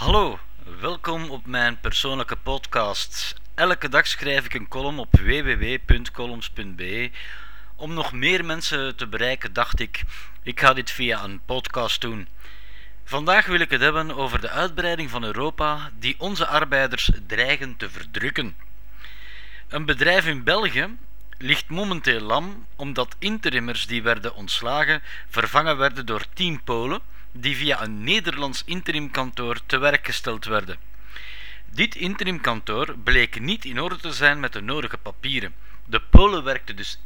Hallo, welkom op mijn persoonlijke podcast. Elke dag schrijf ik een column op www.columns.be. Om nog meer mensen te bereiken dacht ik ga dit via een podcast doen. Vandaag wil ik het hebben over de uitbreiding van Europa die onze arbeiders dreigen te verdrukken. Een bedrijf in België ligt momenteel lam omdat interimmers die werden ontslagen vervangen werden door 10 Polen die via een Nederlands interimkantoor te werk gesteld werden. Dit interimkantoor bleek niet in orde te zijn met de nodige papieren. De Polen werkten dus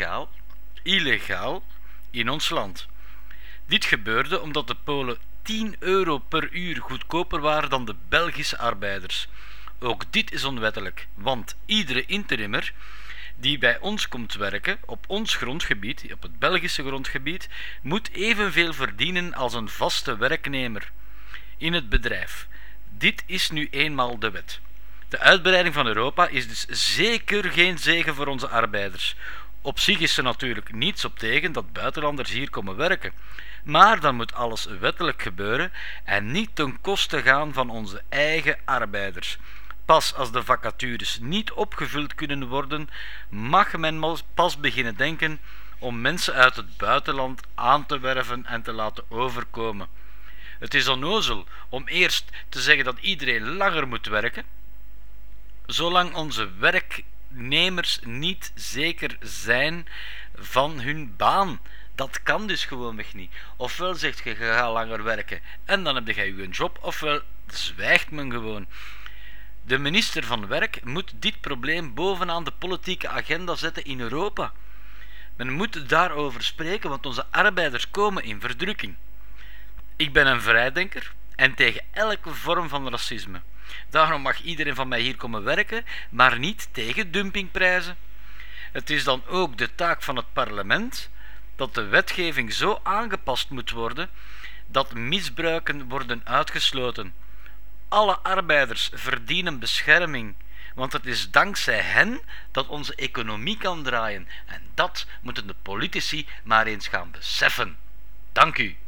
illegaal in ons land. Dit gebeurde omdat de Polen 10 euro per uur goedkoper waren dan de Belgische arbeiders. Ook dit is onwettelijk, want iedere interimmer die bij ons komt werken, op ons grondgebied, op het Belgische grondgebied, moet evenveel verdienen als een vaste werknemer in het bedrijf. Dit is nu eenmaal de wet. De uitbreiding van Europa is dus zeker geen zegen voor onze arbeiders. Op zich is er natuurlijk niets op tegen dat buitenlanders hier komen werken. Maar dan moet alles wettelijk gebeuren en niet ten koste gaan van onze eigen arbeiders. Pas als de vacatures niet opgevuld kunnen worden, mag men pas beginnen denken om mensen uit het buitenland aan te werven en te laten overkomen. Het is onnozel om eerst te zeggen dat iedereen langer moet werken, zolang onze werknemers niet zeker zijn van hun baan. Dat kan dus gewoonweg niet. Ofwel zegt je gaat langer werken en dan heb je een job, ofwel zwijgt men gewoon. De minister van Werk moet dit probleem bovenaan de politieke agenda zetten in Europa. Men moet daarover spreken, want onze arbeiders komen in verdrukking. Ik ben een vrijdenker en tegen elke vorm van racisme. Daarom mag iedereen van mij hier komen werken, maar niet tegen dumpingprijzen. Het is dan ook de taak van het parlement dat de wetgeving zo aangepast moet worden dat misbruiken worden uitgesloten. Alle arbeiders verdienen bescherming, want het is dankzij hen dat onze economie kan draaien. En dat moeten de politici maar eens gaan beseffen. Dank u.